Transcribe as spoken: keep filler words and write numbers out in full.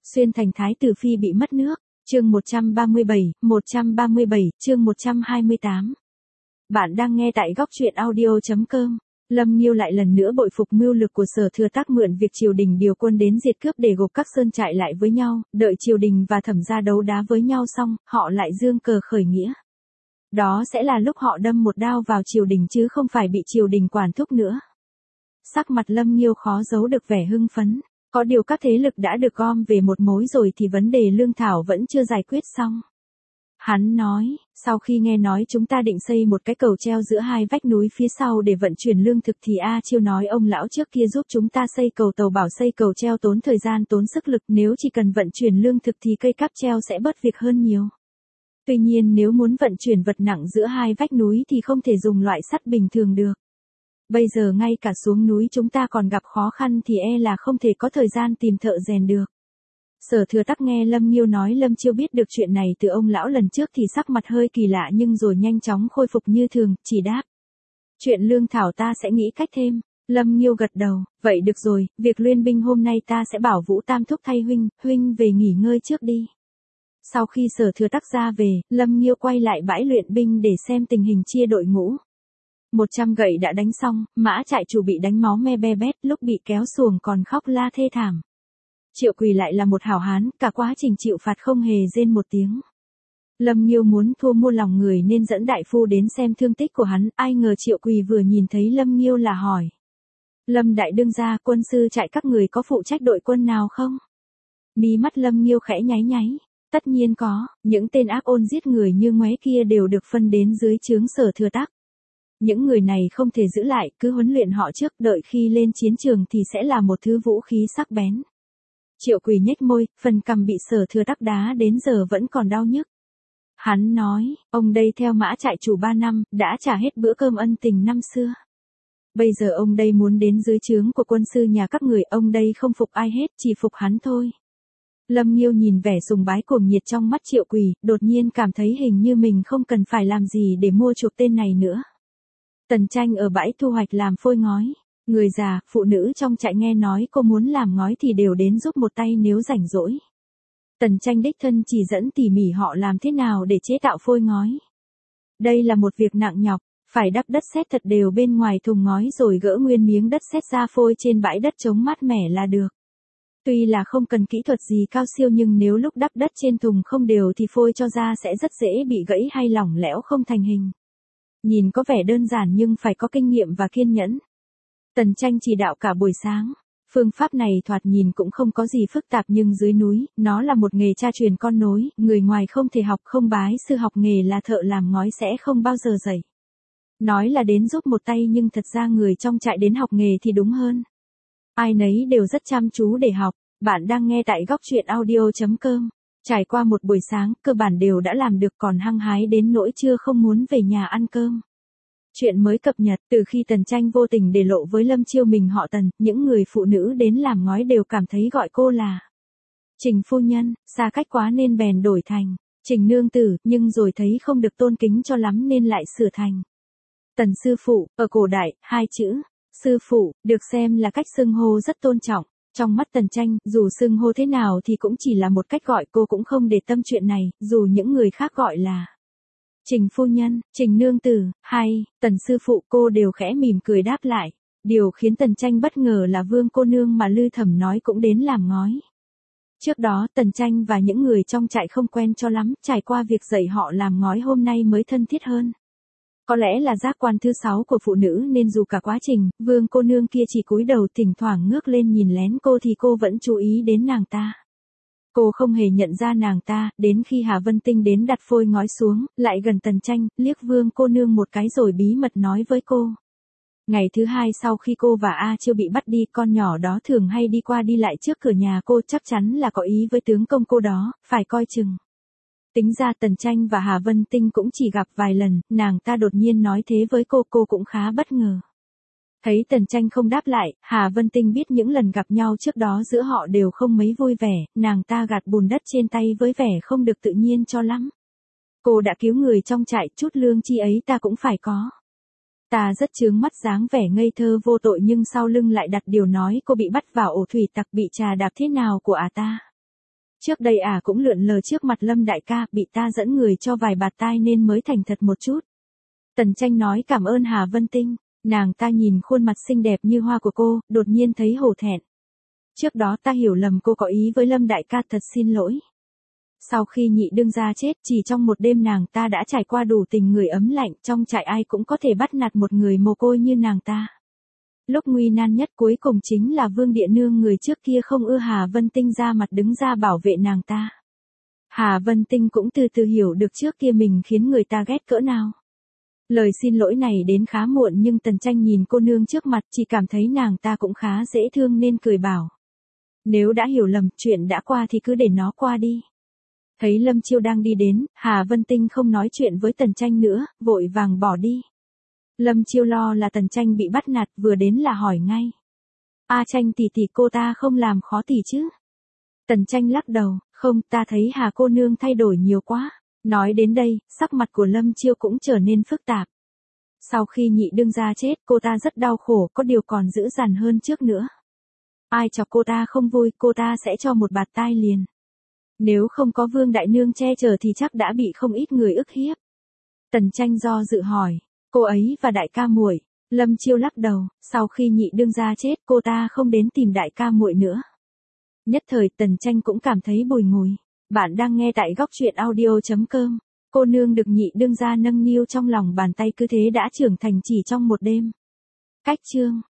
Xuyên thành thái tử phi bị mất nước. Chương một trăm ba mươi bảy, một trăm ba mươi bảy, chương một trăm hai mươi tám. Bạn đang nghe tại góc truyện audio chấm com. Lâm Nghiêu lại lần nữa bội phục mưu lực của Sở Thừa Tác, mượn việc triều đình điều quân đến diệt cướp để gộp các sơn trại lại với nhau, đợi triều đình và Thẩm gia đấu đá với nhau xong, họ lại dương cờ khởi nghĩa. Đó sẽ là lúc họ đâm một đao vào triều đình chứ không phải bị triều đình quản thúc nữa. Sắc mặt Lâm Nghiêu khó giấu được vẻ hưng phấn. Có điều các thế lực đã được gom về một mối rồi thì vấn đề lương thảo vẫn chưa giải quyết xong. Hắn nói, sau khi nghe nói chúng ta định xây một cái cầu treo giữa hai vách núi phía sau để vận chuyển lương thực thì A Chiêu nói ông lão trước kia giúp chúng ta xây cầu tàu bảo xây cầu treo tốn thời gian tốn sức lực, nếu chỉ cần vận chuyển lương thực thì cây cáp treo sẽ bớt việc hơn nhiều. Tuy nhiên nếu muốn vận chuyển vật nặng giữa hai vách núi thì không thể dùng loại sắt bình thường được. Bây giờ ngay cả xuống núi chúng ta còn gặp khó khăn thì e là không thể có thời gian tìm thợ rèn được. Sở Thừa Tắc nghe Lâm Nghiêu nói Lâm Chiêu biết được chuyện này từ ông lão lần trước thì sắc mặt hơi kỳ lạ nhưng rồi nhanh chóng khôi phục như thường, chỉ đáp. Chuyện lương thảo ta sẽ nghĩ cách thêm. Lâm Nghiêu gật đầu, vậy được rồi, việc luyện binh hôm nay ta sẽ bảo Vũ Tam thúc thay huynh, huynh về nghỉ ngơi trước đi. Sau khi Sở Thừa Tắc ra về, Lâm Nghiêu quay lại bãi luyện binh để xem tình hình chia đội ngũ. Một trăm gậy đã đánh xong, mã trại chủ bị đánh máu me be bét, lúc bị kéo xuồng còn khóc la thê thảm. Triệu Quỳ lại là một hảo hán, cả quá trình chịu phạt không hề rên một tiếng. Lâm Nghiêu muốn thua mua lòng người nên dẫn đại phu đến xem thương tích của hắn, ai ngờ Triệu Quỳ vừa nhìn thấy Lâm Nghiêu là hỏi. Lâm đại đương gia, quân sư trại các người có phụ trách đội quân nào không? Mí mắt Lâm Nghiêu khẽ nháy nháy. Tất nhiên có, những tên ác ôn giết người như ngoé kia đều được phân đến dưới trướng Sở Thừa Tắc. Những người này không thể giữ lại, cứ huấn luyện họ trước, đợi khi lên chiến trường thì sẽ là một thứ vũ khí sắc bén. Triệu Quỳ nhếch môi, phần cằm bị Sở Thừa Tắc đá đến giờ vẫn còn đau nhức. Hắn nói, ông đây theo mã trại chủ ba năm, đã trả hết bữa cơm ân tình năm xưa. Bây giờ ông đây muốn đến dưới trướng của quân sư nhà các người, ông đây không phục ai hết, chỉ phục hắn thôi. Lâm Nghiêu nhìn vẻ sùng bái cuồng nhiệt trong mắt Triệu Quỳ, đột nhiên cảm thấy hình như mình không cần phải làm gì để mua chuộc tên này nữa. Tần Tranh ở bãi thu hoạch làm phôi ngói. Người già, phụ nữ trong trại nghe nói cô muốn làm ngói thì đều đến giúp một tay nếu rảnh rỗi. Tần Tranh đích thân chỉ dẫn tỉ mỉ họ làm thế nào để chế tạo phôi ngói. Đây là một việc nặng nhọc, phải đắp đất sét thật đều bên ngoài thùng ngói rồi gỡ nguyên miếng đất sét ra phôi trên bãi đất trống mát mẻ là được. Tuy là không cần kỹ thuật gì cao siêu nhưng nếu lúc đắp đất trên thùng không đều thì phôi cho ra sẽ rất dễ bị gãy hay lỏng lẻo không thành hình. Nhìn có vẻ đơn giản nhưng phải có kinh nghiệm và kiên nhẫn. Tần Tranh chỉ đạo cả buổi sáng. Phương pháp này thoạt nhìn cũng không có gì phức tạp nhưng dưới núi, nó là một nghề cha truyền con nối, người ngoài không thể học, không bái sư học nghề là thợ làm ngói sẽ không bao giờ dạy. Nói là đến giúp một tay nhưng thật ra người trong trại đến học nghề thì đúng hơn. Ai nấy đều rất chăm chú để học. Bạn đang nghe tại góc truyện audio chấm com. Trải qua một buổi sáng, cơ bản đều đã làm được, còn hăng hái đến nỗi trưa không muốn về nhà ăn cơm. Chuyện mới cập nhật, từ khi Tần Tranh vô tình để lộ với Lâm Chiêu mình họ Tần, những người phụ nữ đến làm ngói đều cảm thấy gọi cô là Trình phu nhân, xa cách quá nên bèn đổi thành Trình nương tử, nhưng rồi thấy không được tôn kính cho lắm nên lại sửa thành Tần sư phụ. Ở cổ đại, hai chữ sư phụ được xem là cách xưng hô rất tôn trọng. Trong mắt Tần Tranh, dù xưng hô thế nào thì cũng chỉ là một cách gọi, cô cũng không để tâm chuyện này, dù những người khác gọi là Trình phu nhân, Trình nương tử, hay Tần sư phụ, cô đều khẽ mỉm cười đáp lại. Điều khiến Tần Tranh bất ngờ là Vương cô nương mà Lư Thẩm nói cũng đến làm ngói. Trước đó Tần Tranh và những người trong trại không quen cho lắm, trải qua việc dạy họ làm ngói hôm nay mới thân thiết hơn. Có lẽ là giác quan thứ sáu của phụ nữ nên dù cả quá trình, Vương cô nương kia chỉ cúi đầu thỉnh thoảng ngước lên nhìn lén cô thì cô vẫn chú ý đến nàng ta. Cô không hề nhận ra nàng ta, đến khi Hà Vân Tinh đến đặt phôi ngói xuống, lại gần Tần Tranh, liếc Vương cô nương một cái rồi bí mật nói với cô. Ngày thứ hai sau khi cô và A Chiêu bị bắt đi, con nhỏ đó thường hay đi qua đi lại trước cửa nhà cô, chắc chắn là có ý với tướng công cô đó, phải coi chừng. Tính ra Tần Tranh và Hà Vân Tinh cũng chỉ gặp vài lần, nàng ta đột nhiên nói thế với cô, cô cũng khá bất ngờ. Thấy Tần Tranh không đáp lại, Hà Vân Tinh biết những lần gặp nhau trước đó giữa họ đều không mấy vui vẻ, nàng ta gạt bùn đất trên tay với vẻ không được tự nhiên cho lắm. Cô đã cứu người trong trại, chút lương chi ấy ta cũng phải có. Ta rất chướng mắt dáng vẻ ngây thơ vô tội nhưng sau lưng lại đặt điều nói cô bị bắt vào ổ thủy tặc, bị trà đạp thế nào của à ta. Trước đây à cũng lượn lờ trước mặt Lâm đại ca, bị ta dẫn người cho vài bạt tai nên mới thành thật một chút. Tần Tranh nói cảm ơn Hà Vân Tinh, nàng ta nhìn khuôn mặt xinh đẹp như hoa của cô, đột nhiên thấy hổ thẹn. Trước đó ta hiểu lầm cô có ý với Lâm đại ca, thật xin lỗi. Sau khi Nhị đương gia chết, chỉ trong một đêm nàng ta đã trải qua đủ tình người ấm lạnh, trong trại ai cũng có thể bắt nạt một người mồ côi như nàng ta. Lúc nguy nan nhất cuối cùng chính là Vương Địa Nương người trước kia không ưa Hà Vân Tinh ra mặt đứng ra bảo vệ nàng ta. Hà Vân Tinh cũng từ từ hiểu được trước kia mình khiến người ta ghét cỡ nào. Lời xin lỗi này đến khá muộn nhưng Tần Tranh nhìn cô nương trước mặt chỉ cảm thấy nàng ta cũng khá dễ thương nên cười bảo. Nếu đã hiểu lầm, chuyện đã qua thì cứ để nó qua đi. Thấy Lâm Chiêu đang đi đến, Hà Vân Tinh không nói chuyện với Tần Tranh nữa, vội vàng bỏ đi. Lâm Chiêu lo là Tần Tranh bị bắt nạt, vừa đến là hỏi ngay. A Tranh tỷ tỷ, cô ta không làm khó tỷ chứ? Tần Tranh lắc đầu, không, ta thấy Hà cô nương thay đổi nhiều quá. Nói đến đây, sắc mặt của Lâm Chiêu cũng trở nên phức tạp. Sau khi Nhị đương gia chết, cô ta rất đau khổ, có điều còn dữ dằn hơn trước nữa. Ai chọc cô ta không vui, cô ta sẽ cho một bạt tai liền. Nếu không có Vương đại nương che chở thì chắc đã bị không ít người ức hiếp. Tần Tranh do dự hỏi, cô ấy và đại ca muội. Lâm Chiêu lắc đầu, sau khi Nhị đương gia chết, cô ta không đến tìm đại ca muội nữa. Nhất thời Tần Tranh cũng cảm thấy bùi ngùi. Bạn đang nghe tại góc truyện audio chấm com. Cô nương được Nhị đương gia nâng niu trong lòng bàn tay cứ thế đã trưởng thành chỉ trong một đêm. Cách chương